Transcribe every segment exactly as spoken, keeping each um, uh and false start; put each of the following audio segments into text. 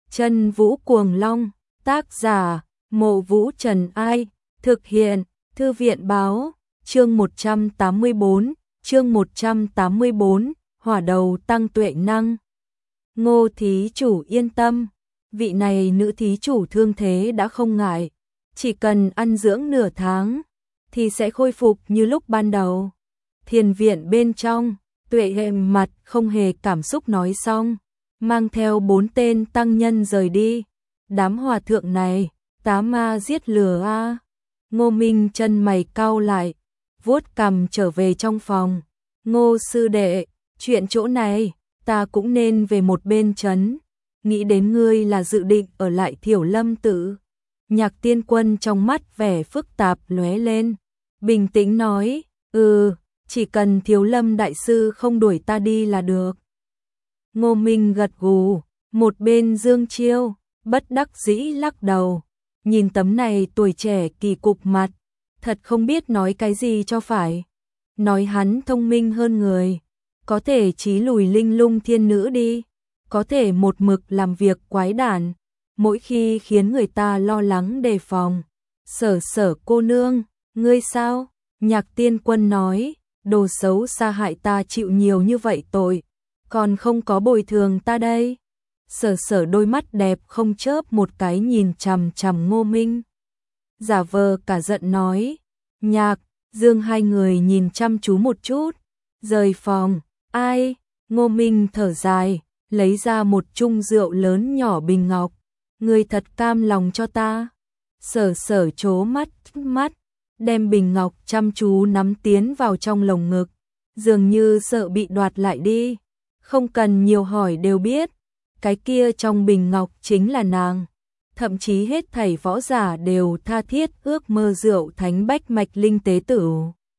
Chân Vũ Cuồng Long, tác giả, Mộ Vũ Trần Ai, thực hiện, Thư viện Báo, chương một trăm tám mươi bốn, chương một trăm tám mươi bốn, hỏa đầu tăng tuệ năng. Ngô thí chủ yên tâm, vị này nữ thí chủ thương thế đã không ngại, chỉ cần ăn dưỡng nửa tháng, thì sẽ khôi phục như lúc ban đầu. Thiền viện bên trong, Tuệ hềm mặt không hề cảm xúc nói xong, mang theo bốn tên tăng nhân rời đi. Đám hòa thượng này, tá ma giết lừa a. Ngô Minh chân mày cau lại, vuốt cằm trở về trong phòng. Ngô sư đệ, chuyện chỗ này, ta cũng nên về một bên trấn. Nghĩ đến ngươi là dự định ở lại Thiểu Lâm Tự. Nhạc Tiên Quân trong mắt vẻ phức tạp lóe lên, bình tĩnh nói, ừ, chỉ cần Thiếu Lâm đại sư không đuổi ta đi là được. Ngô Minh gật gù, một bên Dương Chiêu, bất đắc dĩ lắc đầu, nhìn tấm này tuổi trẻ kỳ cục mặt, thật không biết nói cái gì cho phải. Nói hắn thông minh hơn người, có thể chí lùi linh lung thiên nữ đi, có thể một mực làm việc quái đản, mỗi khi khiến người ta lo lắng đề phòng. Sở Sở cô nương, ngươi sao? Nhạc Tiên Quân nói, đồ xấu xa hại ta chịu nhiều như vậy tội, còn không có bồi thường ta đây. Sở Sở đôi mắt đẹp không chớp một cái nhìn chằm chằm Ngô Minh, giả vờ cả giận nói, Nhạc, Dương hai người nhìn chăm chú một chút, rời phòng. Ai? Ngô Minh thở dài, lấy ra một chung rượu lớn nhỏ bình ngọc, ngươi thật cam lòng cho ta. Sở Sở trố mắt mắt, đem bình ngọc chăm chú nắm tiến vào trong lồng ngực, dường như sợ bị đoạt lại đi. Không cần nhiều hỏi đều biết, cái kia trong bình ngọc chính là nàng. Thậm chí hết thảy võ giả đều tha thiết ước mơ rượu thánh bách mạch linh tế tử.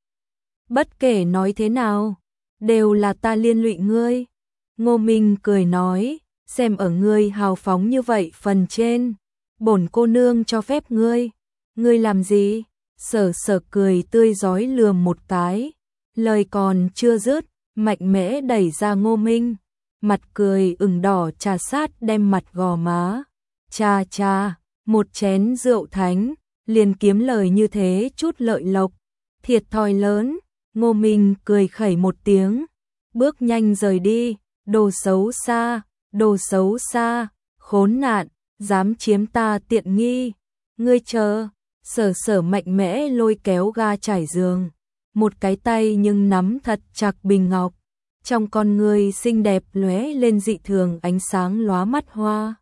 Bất kể nói thế nào, đều là ta liên lụy ngươi. Ngô Minh cười nói, xem ở ngươi hào phóng như vậy phần trên, bổn cô nương cho phép ngươi. Ngươi làm gì? Sở Sở cười tươi rói lườm một cái, lời còn chưa dứt, mạnh mẽ đẩy ra Ngô Minh, mặt cười ửng đỏ trà sát đem mặt gò má. Cha cha, một chén rượu thánh, liền kiếm lời như thế chút lợi lộc, thiệt thòi lớn. Ngô Minh cười khẩy một tiếng, bước nhanh rời đi. Đồ xấu xa, đồ xấu xa, khốn nạn, dám chiếm ta tiện nghi. Ngươi chờ. Sở Sở mạnh mẽ lôi kéo ga trải giường, một cái tay nhưng nắm thật chặt bình ngọc, trong con ngươi xinh đẹp lóe lên dị thường ánh sáng lóa mắt hoa.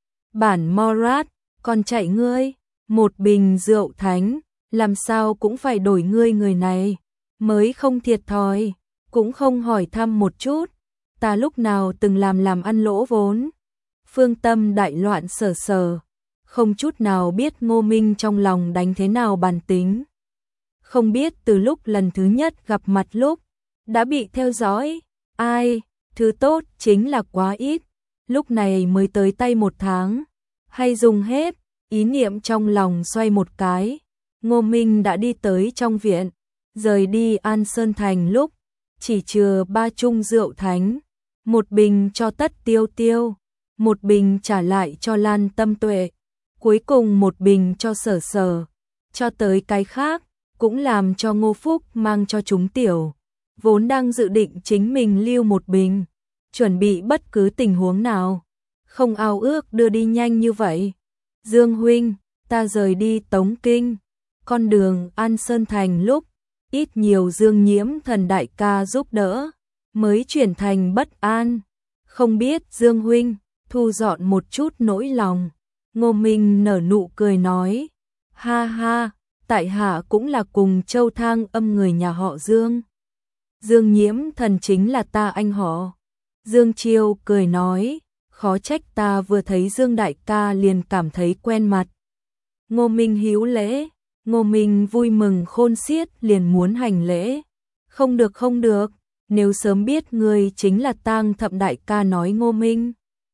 Bản Morat, còn chạy ngươi, một bình rượu thánh, làm sao cũng phải đổi ngươi người này, mới không thiệt thòi, cũng không hỏi thăm một chút, ta lúc nào từng làm làm ăn lỗ vốn. Phương tâm đại loạn Sở Sở, không chút nào biết Ngô Minh trong lòng đánh thế nào bản tính. Không biết từ lúc lần thứ nhất gặp mặt lúc, đã bị theo dõi, ai, thứ tốt chính là quá ít, lúc này mới tới tay một tháng, hay dùng hết. Ý niệm trong lòng xoay một cái, Ngô Minh đã đi tới trong viện, rời đi An Sơn Thành lúc, chỉ chừa ba chung rượu thánh, một bình cho Tất Tiêu Tiêu, một bình trả lại cho Lan Tâm Tuệ, cuối cùng một bình cho Sở Sở, cho tới cái khác, cũng làm cho Ngô Phúc mang cho chúng tiểu, vốn đang dự định chính mình lưu một bình, chuẩn bị bất cứ tình huống nào, không ao ước đưa đi nhanh như vậy. Dương huynh, ta rời đi Tống Kinh, con đường An Sơn Thành lúc, ít nhiều Dương Nhiễm Thần đại ca giúp đỡ, mới chuyển thành bất an, không biết Dương huynh, thu dọn một chút nỗi lòng. Ngô Minh nở nụ cười nói, ha ha, tại hạ cũng là cùng Châu Thang Âm người nhà họ Dương. Dương Nhiễm Thần chính là ta anh họ. Dương Chiêu cười nói, khó trách ta vừa thấy Dương đại ca liền cảm thấy quen mặt. Ngô Minh hữu lễ, Ngô Minh vui mừng khôn xiết liền muốn hành lễ. Không được không được, nếu sớm biết ngươi chính là Tang Thậm đại ca nói Ngô Minh,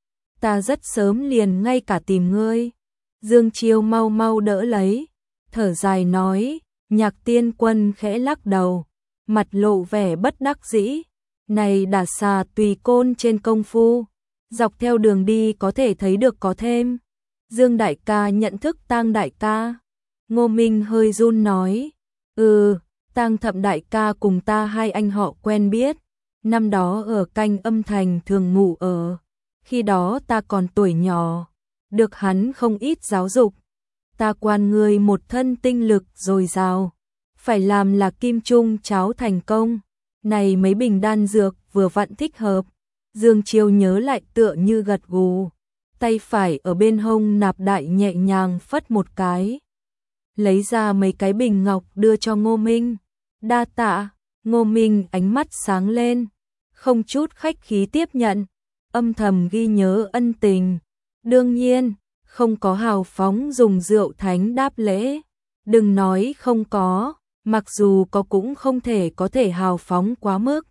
ta rất sớm liền ngay cả tìm ngươi. Dương Chiêu mau mau đỡ lấy, thở dài nói, Nhạc Tiên Quân khẽ lắc đầu, mặt lộ vẻ bất đắc dĩ, này đả xà tùy côn trên công phu, Dọc theo đường đi có thể thấy được có thêm. Dương đại ca nhận thức Tang đại ca. Ngô Minh hơi run nói. Ừ, Tang Thậm đại ca cùng ta hai anh họ quen biết. Năm đó ở Canh Âm Thành thường ngủ ở. Khi đó ta còn tuổi nhỏ. Được hắn không ít giáo dục. Ta quan người một thân tinh lực dồi dào. Phải làm là kim trung cháo thành công. Này mấy bình đan dược vừa vặn thích hợp. Dương Chiêu nhớ lại tựa như gật gù. Tay phải ở bên hông nạp đại nhẹ nhàng phất một cái. Lấy ra mấy cái bình ngọc đưa cho Ngô Minh. Đa tạ. Ngô Minh ánh mắt sáng lên. Không chút khách khí tiếp nhận. Âm thầm ghi nhớ ân tình. Đương nhiên, không có hào phóng dùng rượu thánh đáp lễ. Đừng nói không có, mặc dù có cũng không thể có thể hào phóng quá mức.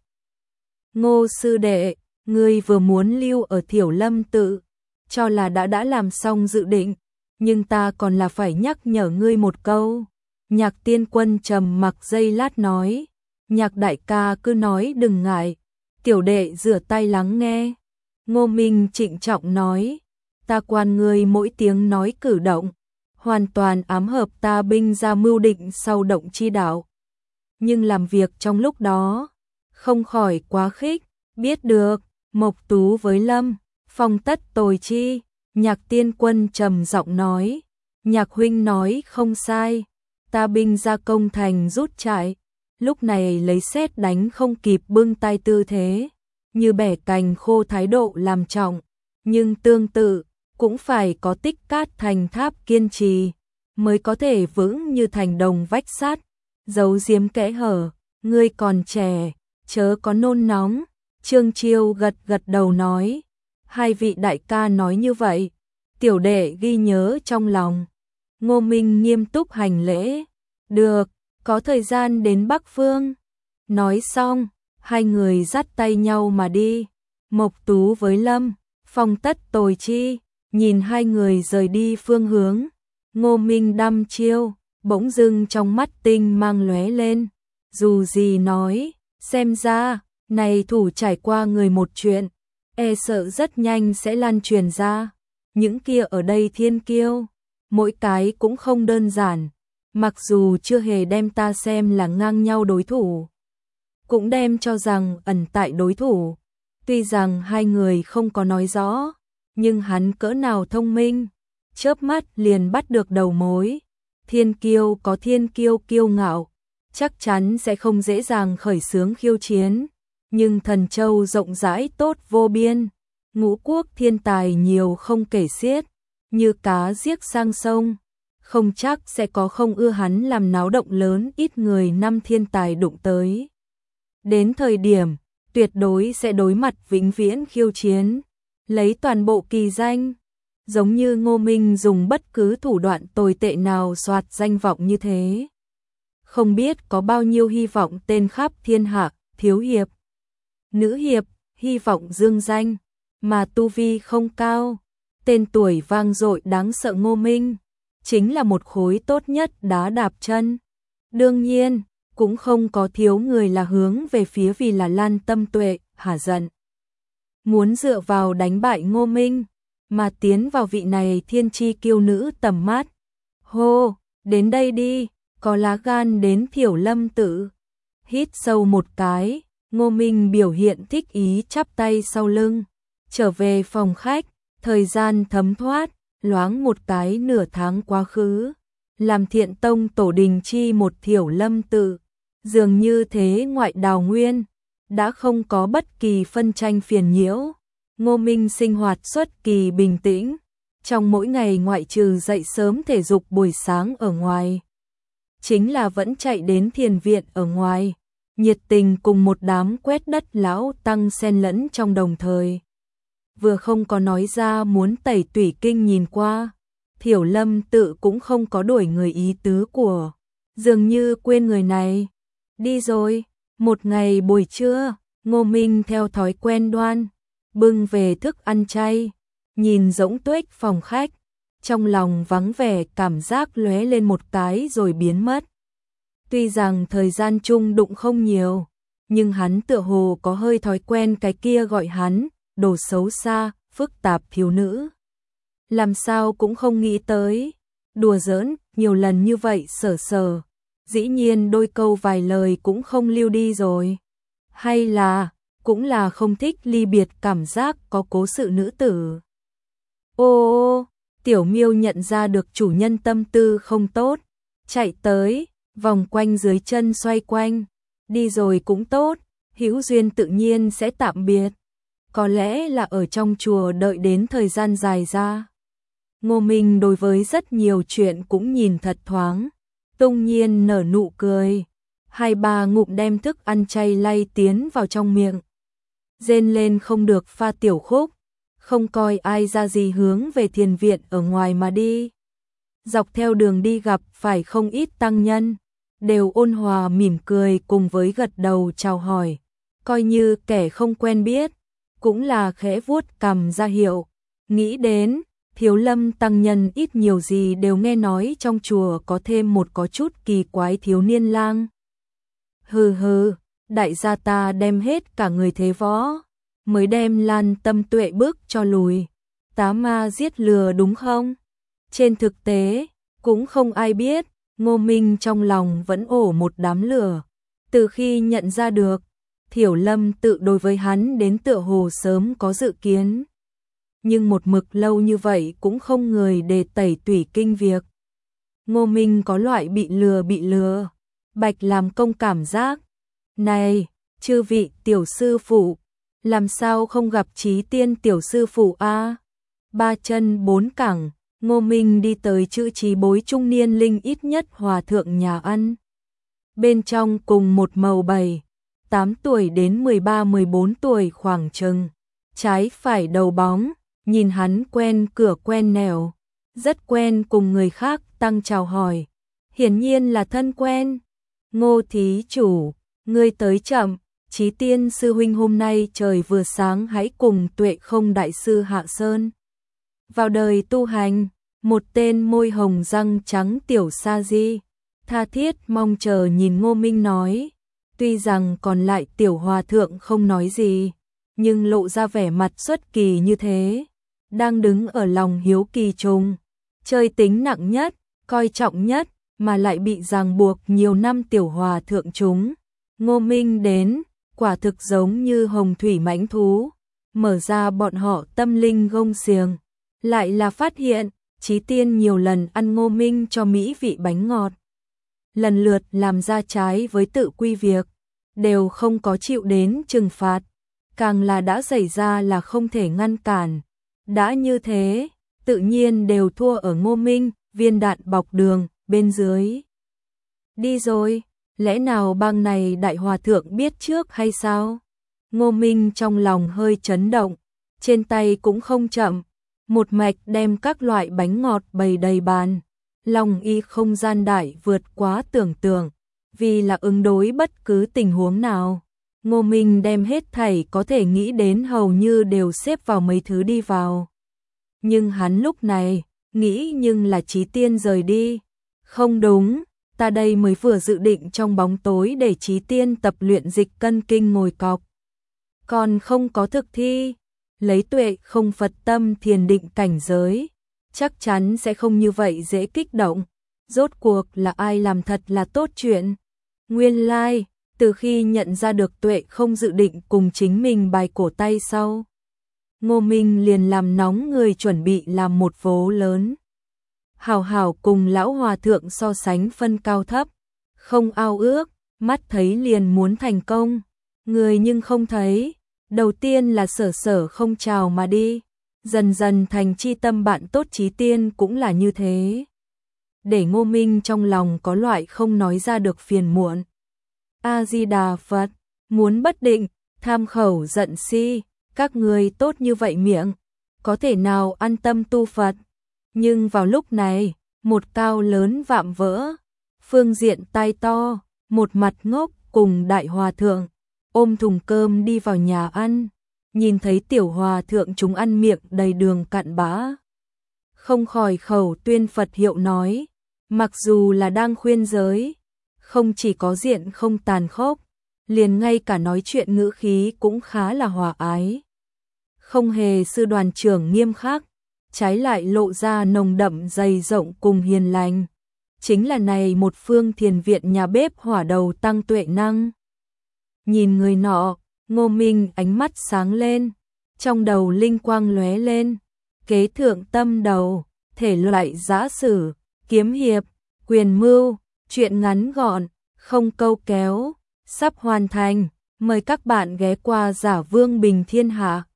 Ngô sư đệ, ngươi vừa muốn lưu ở Thiểu Lâm tự, cho là đã đã làm xong dự định, nhưng ta còn là phải nhắc nhở ngươi một câu. Nhạc Tiên Quân trầm mặc giây lát nói, Nhạc đại ca cứ nói đừng ngại, tiểu đệ rửa tay lắng nghe. Ngô Minh trịnh trọng nói, ta quan ngươi mỗi tiếng nói cử động, hoàn toàn ám hợp ta binh ra mưu định sau động chi đạo. Nhưng làm việc trong lúc đó, không khỏi quá khích, biết được, Mộc Tú với Lâm, phong tất tồi chi. Nhạc Tiên Quân trầm giọng nói, Nhạc huynh nói không sai, ta binh ra công thành rút trại, lúc này lấy sét đánh không kịp bưng tay tư thế, như bẻ cành khô thái độ làm trọng, nhưng tương tự cũng phải có tích cát thành tháp kiên trì, mới có thể vững như thành đồng vách sắt. Giấu giếm kẽ hở, ngươi còn trẻ, chớ có nôn nóng. Trương Chiêu gật gật đầu nói, hai vị đại ca nói như vậy, tiểu đệ ghi nhớ trong lòng. Ngô Minh nghiêm túc hành lễ, được, có thời gian đến Bắc Phương. Nói xong, hai người dắt tay nhau mà đi. Mộc Tú với Lâm, phong tất tồi chi, nhìn hai người rời đi phương hướng. Ngô Minh đăm chiêu, bỗng dưng trong mắt tinh mang lóe lên. Dù gì nói, xem ra, này thủ trải qua người một chuyện, e sợ rất nhanh sẽ lan truyền ra. Những kia ở đây thiên kiêu, mỗi cái cũng không đơn giản, mặc dù chưa hề đem ta xem là ngang nhau đối thủ, cũng đem cho rằng ẩn tại đối thủ. Tuy rằng hai người không có nói rõ, nhưng hắn cỡ nào thông minh, chớp mắt liền bắt được đầu mối. Thiên kiêu có thiên kiêu kiêu ngạo, chắc chắn sẽ không dễ dàng khởi xướng khiêu chiến, nhưng Thần Châu rộng rãi tốt vô biên, ngũ quốc thiên tài nhiều không kể xiết, như cá giết sang sông, không chắc sẽ có không ưa hắn làm náo động lớn ít người năm thiên tài đụng tới. Đến thời điểm, tuyệt đối sẽ đối mặt vĩnh viễn khiêu chiến, lấy toàn bộ kỳ danh. Giống như Ngô Minh dùng bất cứ thủ đoạn tồi tệ nào soạt danh vọng như thế. Không biết có bao nhiêu hy vọng tên khắp thiên hạ, thiếu hiệp, nữ hiệp, hy vọng dương danh, mà tu vi không cao. Tên tuổi vang dội đáng sợ Ngô Minh, chính là một khối tốt nhất đá đạp chân. Đương nhiên, cũng không có thiếu người là hướng về phía vì là Lan Tâm Tuệ, hả giận. Muốn dựa vào đánh bại Ngô Minh, mà tiến vào vị này thiên chi kiêu nữ tầm mắt. Hô, đến đây đi, có lá gan đến Thiểu Lâm tự. Hít sâu một cái, Ngô Minh biểu hiện thích ý chắp tay sau lưng, trở về phòng khách, thời gian thấm thoát, loáng một cái nửa tháng quá khứ. Làm Thiện Tông tổ đình chi một Thiểu Lâm tự, dường như thế ngoại đào nguyên, đã không có bất kỳ phân tranh phiền nhiễu. Ngô Minh sinh hoạt xuất kỳ bình tĩnh, trong mỗi ngày ngoại trừ dậy sớm thể dục buổi sáng ở ngoài, chính là vẫn chạy đến thiền viện ở ngoài, nhiệt tình cùng một đám quét đất lão tăng xen lẫn trong đồng thời. Vừa không có nói ra muốn tẩy tủy kinh nhìn qua, Thiểu Lâm tự cũng không có đuổi người ý tứ của, dường như quên người này. Đi rồi, một ngày buổi trưa, Ngô Minh theo thói quen đoan bưng về thức ăn chay, nhìn rỗng tuếch phòng khách, trong lòng vắng vẻ cảm giác lóe lên một cái rồi biến mất. Tuy rằng thời gian chung đụng không nhiều, nhưng hắn tựa hồ có hơi thói quen cái kia gọi hắn, đồ xấu xa, phức tạp thiếu nữ. Làm sao cũng không nghĩ tới, đùa giỡn, nhiều lần như vậy sở sở, dĩ nhiên đôi câu vài lời cũng không lưu đi rồi. Hay là, cũng là không thích ly biệt cảm giác có cố sự nữ tử. Ô ô, Tiểu Miêu nhận ra được chủ nhân tâm tư không tốt, chạy tới, vòng quanh dưới chân xoay quanh, đi rồi cũng tốt, hữu duyên tự nhiên sẽ tạm biệt. Có lẽ là ở trong chùa đợi đến thời gian dài ra. Ngô Minh đối với rất nhiều chuyện cũng nhìn thật thoáng, tung nhiên nở nụ cười, hai ba ngụm đem thức ăn chay lay tiến vào trong miệng. Rên lên không được pha tiểu khúc, không coi ai ra gì hướng về thiền viện ở ngoài mà đi. Dọc theo đường đi gặp phải không ít tăng nhân, đều ôn hòa mỉm cười cùng với gật đầu chào hỏi, coi như kẻ không quen biết, cũng là khẽ vuốt cằm ra hiệu. Nghĩ đến, Thiếu Lâm tăng nhân ít nhiều gì đều nghe nói trong chùa có thêm một có chút kỳ quái thiếu niên lang. Hừ hừ, đại gia ta đem hết cả người thế võ, mới đem Lan Tâm Tuệ bước cho lùi. Tá ma giết lừa đúng không? Trên thực tế, cũng không ai biết, Ngô Minh trong lòng vẫn ổ một đám lửa. Từ khi nhận ra được, Thiểu Lâm tự đối với hắn đến tựa hồ sớm có dự kiến. Nhưng một mực lâu như vậy cũng không người để tẩy tủy kinh việc. Ngô Minh có loại bị lừa bị lừa, bạch làm công cảm giác. Này, chư vị tiểu sư phụ, làm sao không gặp Chí Tiên tiểu sư phụ a? Ba chân bốn cẳng, Ngô Minh đi tới chữ trí bối trung niên linh ít nhất hòa thượng nhà ăn. Bên trong cùng một màu bảy, tám tuổi đến mười ba mười bốn tuổi khoảng chừng, trái phải đầu bóng, nhìn hắn quen cửa quen nẻo, rất quen cùng người khác tăng chào hỏi, hiển nhiên là thân quen. Ngô thí chủ, ngươi tới chậm, Chí Tiên sư huynh hôm nay trời vừa sáng hãy cùng Tuệ Không đại sư hạ sơn vào đời tu hành. Một tên môi hồng răng trắng tiểu sa di, tha thiết mong chờ nhìn Ngô Minh nói, tuy rằng còn lại tiểu hòa thượng không nói gì, nhưng lộ ra vẻ mặt xuất kỳ như thế, đang đứng ở lòng hiếu kỳ trùng, chơi tính nặng nhất, coi trọng nhất, mà lại bị ràng buộc nhiều năm tiểu hòa thượng chúng. Ngô Minh đến, quả thực giống như hồng thủy mãnh thú, mở ra bọn họ tâm linh gông xiềng, lại là phát hiện Chí Tiên nhiều lần ăn Ngô Minh cho mỹ vị bánh ngọt, lần lượt làm ra trái với tự quy việc, đều không có chịu đến trừng phạt, càng là đã xảy ra là không thể ngăn cản. Đã như thế, tự nhiên đều thua ở Ngô Minh, viên đạn bọc đường, bên dưới. Đi rồi, lẽ nào bang này đại hòa thượng biết trước hay sao? Ngô Minh trong lòng hơi chấn động, trên tay cũng không chậm, một mạch đem các loại bánh ngọt bày đầy bàn. Lòng y không gian đại vượt quá tưởng tượng, vì là ứng đối bất cứ tình huống nào. Ngô Minh đem hết thảy có thể nghĩ đến hầu như đều xếp vào mấy thứ đi vào. Nhưng hắn lúc này, nghĩ nhưng là Chí Tiên rời đi. Không đúng, ta đây mới vừa dự định trong bóng tối để Chí Tiên tập luyện dịch cân kinh ngồi cọc. Còn không có thực thi, lấy tuệ không Phật tâm thiền định cảnh giới, chắc chắn sẽ không như vậy dễ kích động. Rốt cuộc là ai làm thật là tốt chuyện. Nguyên lai, like, từ khi nhận ra được tuệ không dự định cùng chính mình bài cổ tay sau, Ngô Minh liền làm nóng người chuẩn bị làm một vố lớn. Hảo hảo cùng lão hòa thượng so sánh phân cao thấp, không ao ước, mắt thấy liền muốn thành công, người nhưng không thấy. Đầu tiên là sở sở không chào mà đi, dần dần thành chi tâm bạn tốt Chí Tiên cũng là như thế. Để Ngô Minh trong lòng có loại không nói ra được phiền muộn. A-di-đà Phật, muốn bất định, tham khẩu giận si, các người tốt như vậy miệng, có thể nào an tâm tu Phật. Nhưng vào lúc này, một cao lớn vạm vỡ, phương diện tai to, một mặt ngốc cùng đại hòa thượng, ôm thùng cơm đi vào nhà ăn, nhìn thấy tiểu hòa thượng chúng ăn miệng đầy đường cặn bã. Không khỏi khẩu tuyên Phật hiệu nói, mặc dù là đang khuyên giới, không chỉ có diện không tàn khốc, liền ngay cả nói chuyện ngữ khí cũng khá là hòa ái. không hề sư đoàn trưởng nghiêm khắc, trái lại lộ ra nồng đậm dày rộng cùng hiền lành. Chính là này một phương thiền viện nhà bếp hỏa đầu tăng tuệ năng. Nhìn người nọ, Ngô Minh ánh mắt sáng lên, trong đầu linh quang lóe lên, kế thượng tâm đầu, thể loại giã sử, kiếm hiệp, quyền mưu, truyện ngắn gọn, không câu kéo, sắp hoàn thành, mời các bạn ghé qua Giả Vương Bình Thiên Hạ.